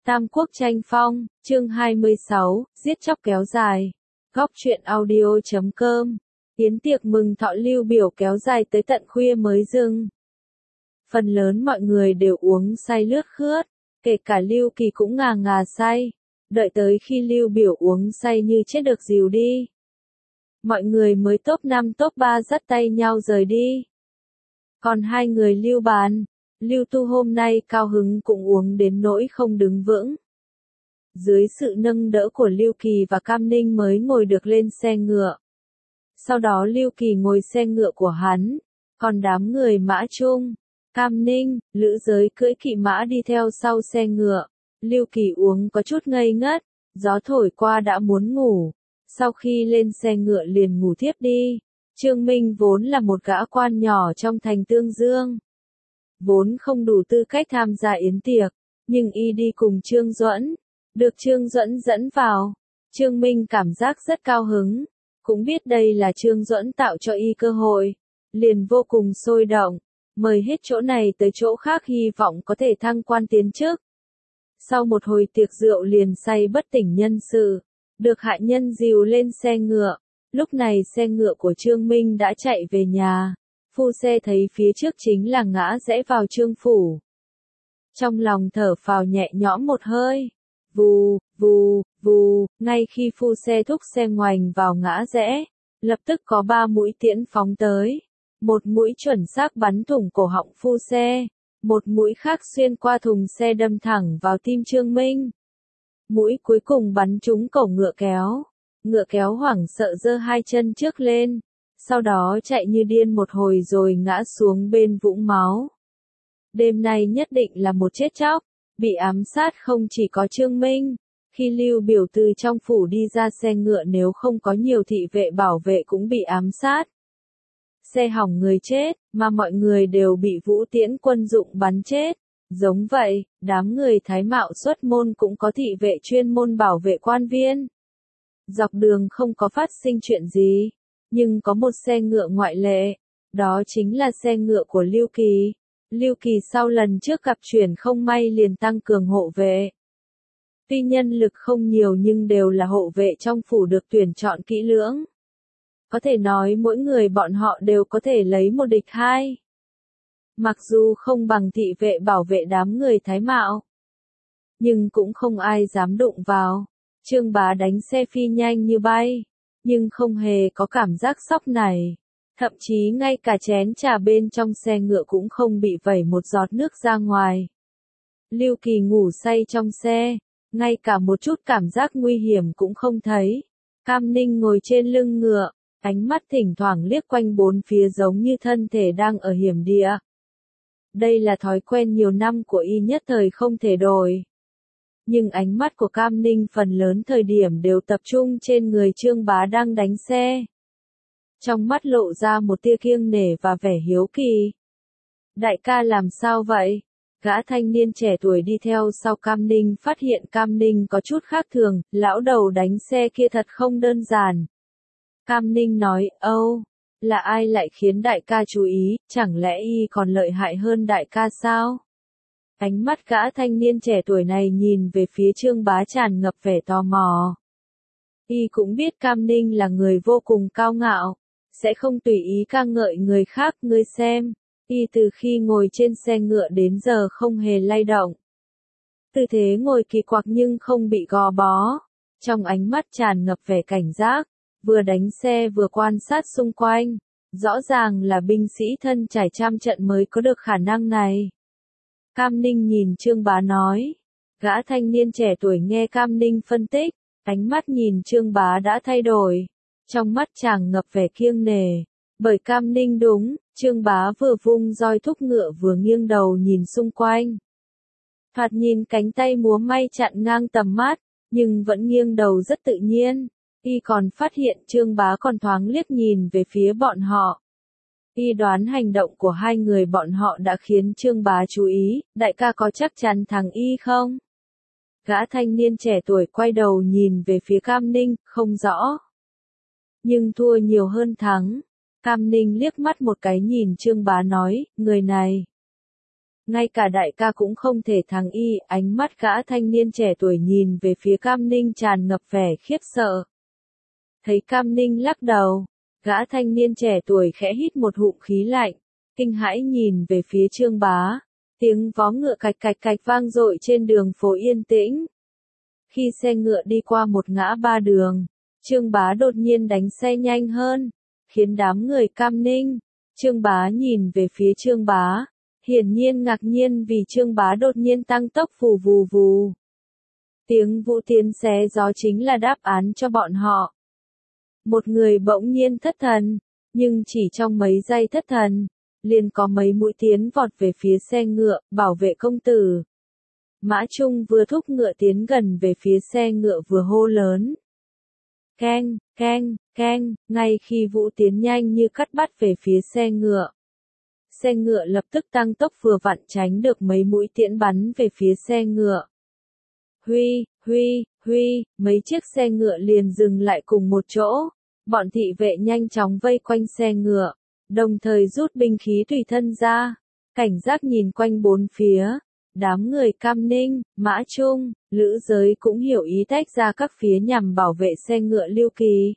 Tam Quốc tranh phong, chương 26, giết chóc kéo dài. Góc truyện audio.com. Yến tiệc mừng thọ Lưu Biểu kéo dài tới tận khuya mới dừng. Phần lớn mọi người đều uống say lướt khướt, kể cả Lưu Kỳ cũng ngà ngà say. Đợi tới khi Lưu Biểu uống say như chết được dìu đi, mọi người mới top 5 top 3 dắt tay nhau rời đi. Còn hai người Lưu Bàn, Lưu Tu hôm nay cao hứng cũng uống đến nỗi không đứng vững. Dưới sự nâng đỡ của Lưu Kỳ và Cam Ninh mới ngồi được lên xe ngựa. Sau đó Lưu Kỳ ngồi xe ngựa của hắn, còn đám người mã chung, Cam Ninh, Lữ Giới cưỡi kỵ mã đi theo sau xe ngựa. Lưu Kỳ uống có chút ngây ngất, gió thổi qua đã muốn ngủ. Sau khi lên xe ngựa liền ngủ thiếp đi. Trương Minh vốn là một gã quan nhỏ trong thành Tương Dương, vốn không đủ tư cách tham gia yến tiệc, nhưng y đi cùng Trương Duẫn, được Trương Duẫn dẫn vào. Trương Minh cảm giác rất cao hứng, cũng biết đây là Trương Duẫn tạo cho y cơ hội, liền vô cùng sôi động, mời hết chỗ này tới chỗ khác hy vọng có thể thăng quan tiến chức. Sau một hồi tiệc rượu liền say bất tỉnh nhân sự, được hạ nhân dìu lên xe ngựa. Lúc này xe ngựa của Trương Minh đã chạy về nhà. Phu xe thấy phía trước chính là ngã rẽ vào Trương phủ. Trong lòng thở phào nhẹ nhõm một hơi. Vù, vù, vù, ngay khi phu xe thúc xe ngoảnh vào ngã rẽ, lập tức có 3 mũi tiễn phóng tới. Một mũi chuẩn xác bắn thủng cổ họng phu xe, một mũi khác xuyên qua thùng xe đâm thẳng vào tim Trương Minh. Mũi cuối cùng bắn trúng cổ ngựa kéo. Ngựa kéo hoảng sợ giơ hai chân trước lên, sau đó chạy như điên một hồi rồi ngã xuống bên vũng máu. Đêm nay nhất định là một chết chóc, bị ám sát không chỉ có Trương Minh. Khi Lưu Biểu từ trong phủ đi ra xe ngựa nếu không có nhiều thị vệ bảo vệ cũng bị ám sát. Xe hỏng người chết, mà mọi người đều bị Vũ Tiễn quân dụng bắn chết. Giống vậy, đám người Thái Mạo xuất môn cũng có thị vệ chuyên môn bảo vệ quan viên. Dọc đường không có phát sinh chuyện gì, nhưng có một xe ngựa ngoại lệ, đó chính là xe ngựa của Lưu Kỳ. Lưu Kỳ sau lần trước gặp chuyển không may liền tăng cường hộ vệ. Tuy nhân lực không nhiều nhưng đều là hộ vệ trong phủ được tuyển chọn kỹ lưỡng. Có thể nói mỗi người bọn họ đều có thể lấy một địch hai. Mặc dù không bằng thị vệ bảo vệ đám người Thái Mạo, nhưng cũng không ai dám đụng vào. Trương Bá đánh xe phi nhanh như bay, nhưng không hề có cảm giác sóc này. Thậm chí ngay cả chén trà bên trong xe ngựa cũng không bị vẩy một giọt nước ra ngoài. Lưu Kỳ ngủ say trong xe, ngay cả một chút cảm giác nguy hiểm cũng không thấy. Cam Ninh ngồi trên lưng ngựa, ánh mắt thỉnh thoảng liếc quanh bốn phía giống như thân thể đang ở hiểm địa. Đây là thói quen nhiều năm của y nhất thời không thể đổi. Nhưng ánh mắt của Cam Ninh phần lớn thời điểm đều tập trung trên người Trương Bá đang đánh xe. Trong mắt lộ ra một tia kiêng nể và vẻ hiếu kỳ. Đại ca làm sao vậy? Gã thanh niên trẻ tuổi đi theo sau Cam Ninh phát hiện Cam Ninh có chút khác thường, lão đầu đánh xe kia thật không đơn giản. Cam Ninh nói, là ai lại khiến đại ca chú ý, chẳng lẽ y còn lợi hại hơn đại ca sao? Ánh mắt gã thanh niên trẻ tuổi này nhìn về phía Trương Bá tràn ngập vẻ tò mò. Y cũng biết Cam Ninh là người vô cùng cao ngạo, sẽ không tùy ý ca ngợi người khác. Ngươi xem, y từ khi ngồi trên xe ngựa đến giờ không hề lay động. Tư thế ngồi kỳ quặc nhưng không bị gò bó, trong ánh mắt tràn ngập vẻ cảnh giác, vừa đánh xe vừa quan sát xung quanh. Rõ ràng là binh sĩ thân trải trăm trận mới có được khả năng này. Cam Ninh nhìn Trương Bá nói. Gã thanh niên trẻ tuổi nghe Cam Ninh phân tích, ánh mắt nhìn Trương Bá đã thay đổi. Trong mắt chàng ngập vẻ kiêng nể. Bởi Cam Ninh đúng, Trương Bá vừa vung roi thúc ngựa vừa nghiêng đầu nhìn xung quanh. Thoạt nhìn cánh tay múa may chặn ngang tầm mắt, nhưng vẫn nghiêng đầu rất tự nhiên. Y còn phát hiện Trương Bá còn thoáng liếc nhìn về phía bọn họ. Y đoán hành động của hai người bọn họ đã khiến Trương Bá chú ý, đại ca có chắc chắn thắng y không? Gã thanh niên trẻ tuổi quay đầu nhìn về phía Cam Ninh, không rõ. Nhưng thua nhiều hơn thắng. Cam Ninh liếc mắt một cái nhìn Trương Bá nói, người này Ngay cả đại ca cũng không thể thắng y, ánh mắt gã thanh niên trẻ tuổi nhìn về phía Cam Ninh tràn ngập vẻ khiếp sợ. Thấy Cam Ninh lắc đầu, gã thanh niên trẻ tuổi khẽ hít một ngụm khí lạnh, kinh hãi nhìn về phía Trương Bá. Tiếng vó ngựa cạch cạch cạch vang dội trên đường phố yên tĩnh. Khi xe ngựa đi qua một ngã ba đường, Trương Bá đột nhiên đánh xe nhanh hơn, khiến đám người Cam Ninh. Trương Bá nhìn về phía Trương Bá, hiển nhiên ngạc nhiên vì Trương Bá đột nhiên tăng tốc vù vù vù. Tiếng vũ tiến xé gió chính là đáp án cho bọn họ. Một người bỗng nhiên thất thần, nhưng chỉ trong mấy giây thất thần, liền có mấy mũi tiến vọt về phía xe ngựa, bảo vệ công tử. Mã Trung vừa thúc ngựa tiến gần về phía xe ngựa vừa hô lớn. Keng, keng, keng, ngay khi vũ tiến nhanh như cắt bắt về phía xe ngựa. Xe ngựa lập tức tăng tốc vừa vặn tránh được mấy mũi tiễn bắn về phía xe ngựa. Huy, huy, huy, mấy chiếc xe ngựa liền dừng lại cùng một chỗ. Bọn thị vệ nhanh chóng vây quanh xe ngựa, đồng thời rút binh khí tùy thân ra, cảnh giác nhìn quanh bốn phía. Đám người Cam Ninh, Mã Trung, Lữ Giới cũng hiểu ý tách ra các phía nhằm bảo vệ xe ngựa Lưu Kỳ.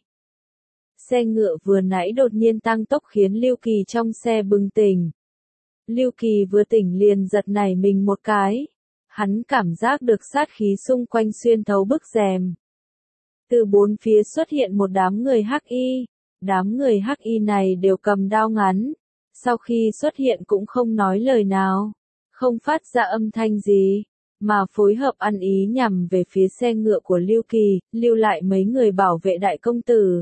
Xe ngựa vừa nãy đột nhiên tăng tốc khiến Lưu Kỳ trong xe bừng tỉnh. Lưu Kỳ vừa tỉnh liền giật nảy mình một cái. Hắn cảm giác được sát khí xung quanh xuyên thấu bức rèm. Từ bốn phía xuất hiện một đám người hắc y. Đám người hắc y này đều cầm đao ngắn. Sau khi xuất hiện cũng không nói lời nào, không phát ra âm thanh gì, mà phối hợp ăn ý nhằm về phía xe ngựa của Lưu Kỳ, lưu lại mấy người bảo vệ đại công tử.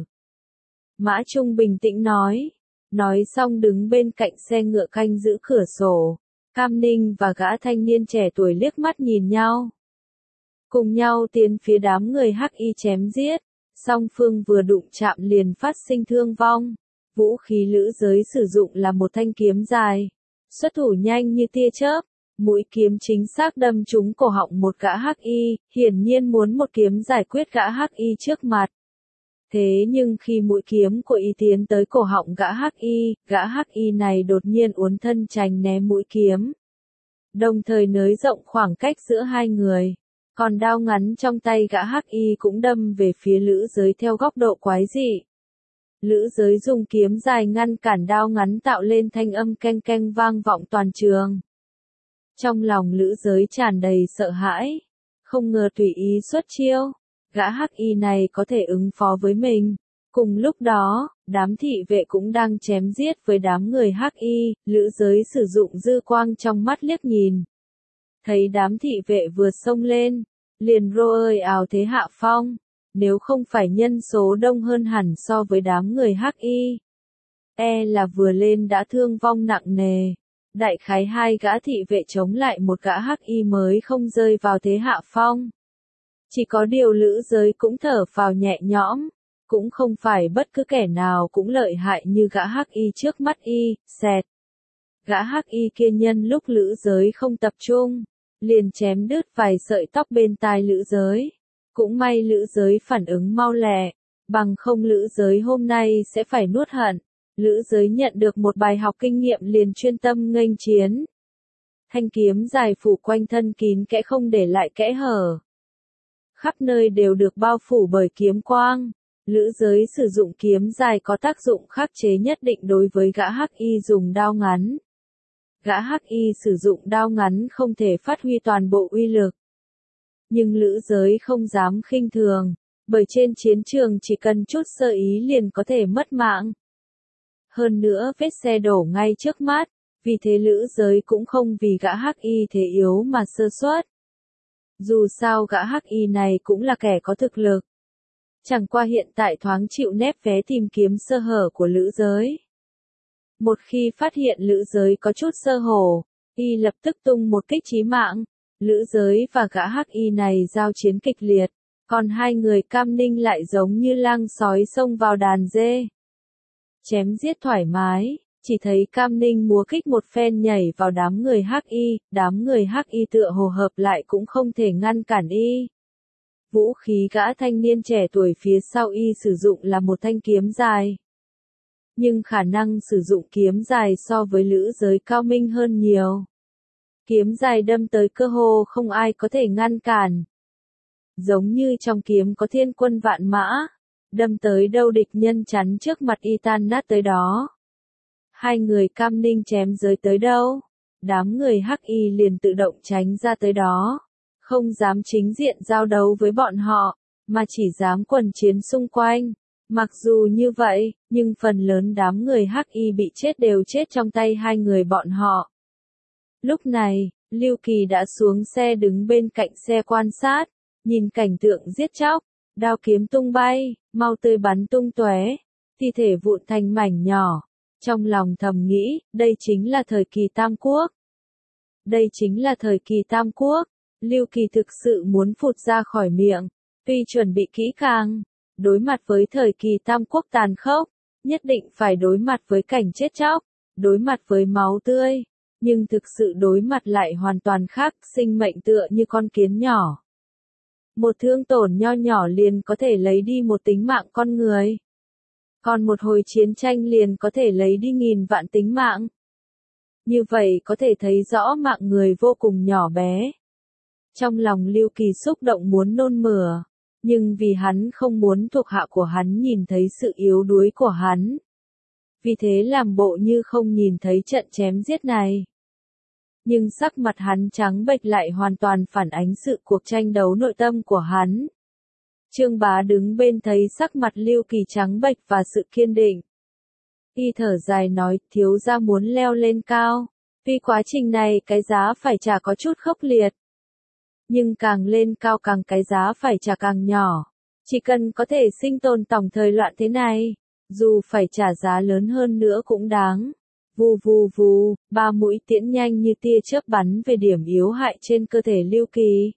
Mã Trung bình tĩnh nói xong đứng bên cạnh xe ngựa canh giữ cửa sổ. Cam Ninh và gã thanh niên trẻ tuổi liếc mắt nhìn nhau, cùng nhau tiến phía đám người hắc y chém giết. Song phương vừa đụng chạm liền phát sinh thương vong. Vũ khí Lữ Giới sử dụng là một thanh kiếm dài, xuất thủ nhanh như tia chớp, mũi kiếm chính xác đâm trúng cổ họng một gã hắc y, hiển nhiên muốn một kiếm giải quyết gã hắc y trước mặt. Thế nhưng khi mũi kiếm của y tiến tới cổ họng gã hắc y này đột nhiên uốn thân tránh né mũi kiếm, đồng thời nới rộng khoảng cách giữa hai người. Còn đao ngắn trong tay gã hắc y cũng đâm về phía Lữ Giới theo góc độ quái dị. Lữ Giới dùng kiếm dài ngăn cản đao ngắn tạo lên thanh âm keng keng vang vọng toàn trường. Trong lòng Lữ Giới tràn đầy sợ hãi, không ngờ tùy ý xuất chiêu, gã hắc y này có thể ứng phó với mình. Cùng lúc đó, đám thị vệ cũng đang chém giết với đám người hắc y, Lữ Giới sử dụng dư quang trong mắt liếc nhìn. Thấy đám thị vệ vừa xông lên, liền rô ơi ào thế hạ phong, nếu không phải nhân số đông hơn hẳn so với đám người hắc y, là vừa lên đã thương vong nặng nề. Đại khái hai gã thị vệ chống lại một gã hắc y mới không rơi vào thế hạ phong. Chỉ có điều Lữ Giới cũng thở phào nhẹ nhõm, cũng không phải bất cứ kẻ nào cũng lợi hại như gã hắc y trước mắt y, xẹt. Gã hắc y kia nhân lúc Lữ Giới không tập trung, liền chém đứt vài sợi tóc bên tai Lữ Giới. Cũng may Lữ Giới phản ứng mau lẹ, bằng không Lữ Giới hôm nay sẽ phải nuốt hận. Lữ Giới nhận được một bài học kinh nghiệm liền chuyên tâm nghênh chiến. Thanh kiếm dài phủ quanh thân kín kẽ không để lại kẽ hở. Khắp nơi đều được bao phủ bởi kiếm quang. Lữ Giới sử dụng kiếm dài có tác dụng khắc chế nhất định đối với gã hắc y dùng đao ngắn. Gã hắc y sử dụng đao ngắn không thể phát huy toàn bộ uy lực. Nhưng Lữ Giới không dám khinh thường, bởi trên chiến trường chỉ cần chút sơ ý liền có thể mất mạng. Hơn nữa vết xe đổ ngay trước mắt, vì thế Lữ Giới cũng không vì gã hắc y thế yếu mà sơ suất. Dù sao gã hắc y này cũng là kẻ có thực lực. Chẳng qua hiện tại thoáng chịu nép vé tìm kiếm sơ hở của Lữ Giới. Một khi phát hiện Lữ Giới có chút sơ hở, y lập tức tung một kích chí mạng. Lữ Giới và gã hắc y này giao chiến kịch liệt, còn hai người Cam Ninh lại giống như lang sói xông vào đàn dê. Chém giết thoải mái, chỉ thấy Cam Ninh múa kích một phen nhảy vào đám người hắc y tựa hồ hợp lại cũng không thể ngăn cản y. Vũ khí gã thanh niên trẻ tuổi phía sau y sử dụng là một thanh kiếm dài. Nhưng khả năng sử dụng kiếm dài so với Lữ Giới cao minh hơn nhiều. Kiếm dài đâm tới cơ hồ không ai có thể ngăn cản. Giống như trong kiếm có thiên quân vạn mã, đâm tới đâu địch nhân chắn trước mặt y tan nát tới đó. Hai người Cam Ninh chém giới tới đâu, đám người Hắc Y liền tự động tránh ra tới đó, không dám chính diện giao đấu với bọn họ, mà chỉ dám quần chiến xung quanh. Mặc dù như vậy, nhưng phần lớn đám người Hắc Y bị chết đều chết trong tay hai người bọn họ. Lúc này, Lưu Kỳ đã xuống xe đứng bên cạnh xe quan sát, nhìn cảnh tượng giết chóc, đao kiếm tung bay, mau tươi bắn tung tóe, thi thể vụn thành mảnh nhỏ. Trong lòng thầm nghĩ, đây chính là thời kỳ Tam Quốc. Đây chính là thời kỳ Tam Quốc. Lưu Kỳ thực sự muốn phụt ra khỏi miệng, tuy chuẩn bị kỹ càng, đối mặt với thời kỳ Tam Quốc tàn khốc, nhất định phải đối mặt với cảnh chết chóc, đối mặt với máu tươi, nhưng thực sự đối mặt lại hoàn toàn khác, sinh mệnh tựa như con kiến nhỏ. Một thương tổn nho nhỏ liền có thể lấy đi một tính mạng con người. Còn một hồi chiến tranh liền có thể lấy đi nghìn vạn tính mạng. Như vậy có thể thấy rõ mạng người vô cùng nhỏ bé. Trong lòng Lưu Kỳ xúc động muốn nôn mửa, nhưng vì hắn không muốn thuộc hạ của hắn nhìn thấy sự yếu đuối của hắn. Vì thế làm bộ như không nhìn thấy trận chém giết này. Nhưng sắc mặt hắn trắng bệch lại hoàn toàn phản ánh sự cuộc tranh đấu nội tâm của hắn. Trương Bá đứng bên thấy sắc mặt Lưu Kỳ trắng bệch và sự kiên định. Y thở dài nói, thiếu gia muốn leo lên cao, vì quá trình này cái giá phải trả có chút khốc liệt. Nhưng càng lên cao càng cái giá phải trả càng nhỏ. Chỉ cần có thể sinh tồn tổng thời loạn thế này, dù phải trả giá lớn hơn nữa cũng đáng. Vù vù vù, 3 mũi tiễn nhanh như tia chớp bắn về điểm yếu hại trên cơ thể Lưu Kỳ.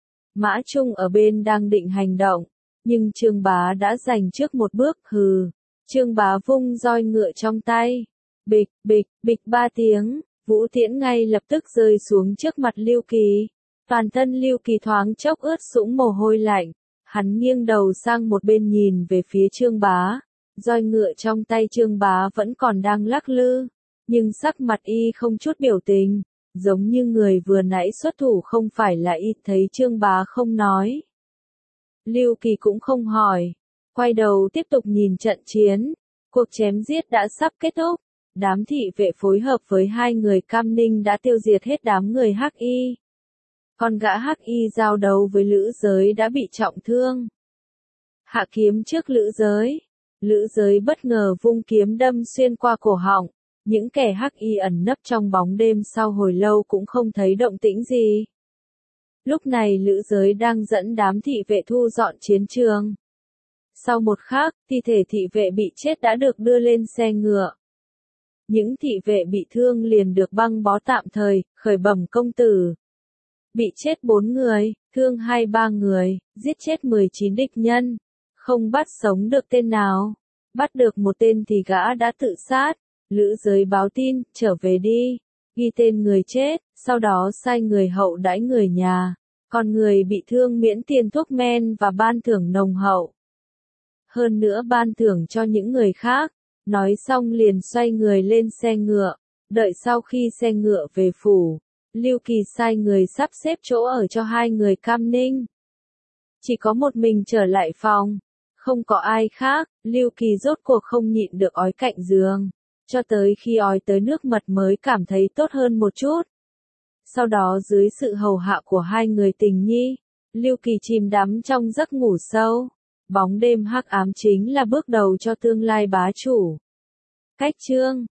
Mã Trung ở bên đang định hành động, nhưng Trương Bá đã giành trước một bước, hừ. Trương Bá vung roi ngựa trong tay. Bịch, bịch, bịch 3 tiếng, vũ tiễn ngay lập tức rơi xuống trước mặt Lưu Kỳ. Toàn thân Lưu Kỳ thoáng chốc ướt sũng mồ hôi lạnh. Hắn nghiêng đầu sang một bên nhìn về phía Trương Bá. Roi ngựa trong tay Trương Bá vẫn còn đang lắc lư, nhưng sắc mặt y không chút biểu tình, giống như người vừa nãy xuất thủ không phải là y. Thấy Trương Bá không nói, Lưu Kỳ cũng không hỏi, quay đầu tiếp tục nhìn trận chiến. Cuộc chém giết đã sắp kết thúc, đám thị vệ phối hợp với hai người Cam Ninh đã tiêu diệt hết đám người Hắc Y. Còn gã Hắc Y giao đấu với Lữ Giới đã bị trọng thương. Hạ kiếm trước Lữ Giới. Lữ Giới bất ngờ vung kiếm đâm xuyên qua cổ họng. Những kẻ Hắc Y ẩn nấp trong bóng đêm sau hồi lâu cũng không thấy động tĩnh gì. Lúc này Lữ Giới đang dẫn đám thị vệ thu dọn chiến trường. Sau một khắc, thi thể thị vệ bị chết đã được đưa lên xe ngựa. Những thị vệ bị thương liền được băng bó tạm thời, khởi bẩm công tử. Bị chết 4 người, thương 2-3 người, giết chết 19 địch nhân. Không bắt sống được tên nào. Bắt được một tên thì gã đã tự sát. Lữ Giới báo tin, trở về đi. Ghi tên người chết, sau đó sai người hậu đãi người nhà. Còn người bị thương miễn tiền thuốc men và ban thưởng nồng hậu. Hơn nữa ban thưởng cho những người khác. Nói xong liền xoay người lên xe ngựa. Đợi sau khi xe ngựa về phủ, Lưu Kỳ sai người sắp xếp chỗ ở cho hai người Cam Ninh. Chỉ có một mình trở lại phòng. Không có ai khác, Lưu Kỳ rốt cuộc không nhịn được ói cạnh giường. Cho tới khi ói tới nước mật mới cảm thấy tốt hơn một chút. Sau đó dưới sự hầu hạ của hai người tình nhi, Lưu Kỳ chìm đắm trong giấc ngủ sâu. Bóng đêm hắc ám chính là bước đầu cho tương lai bá chủ. Cách chương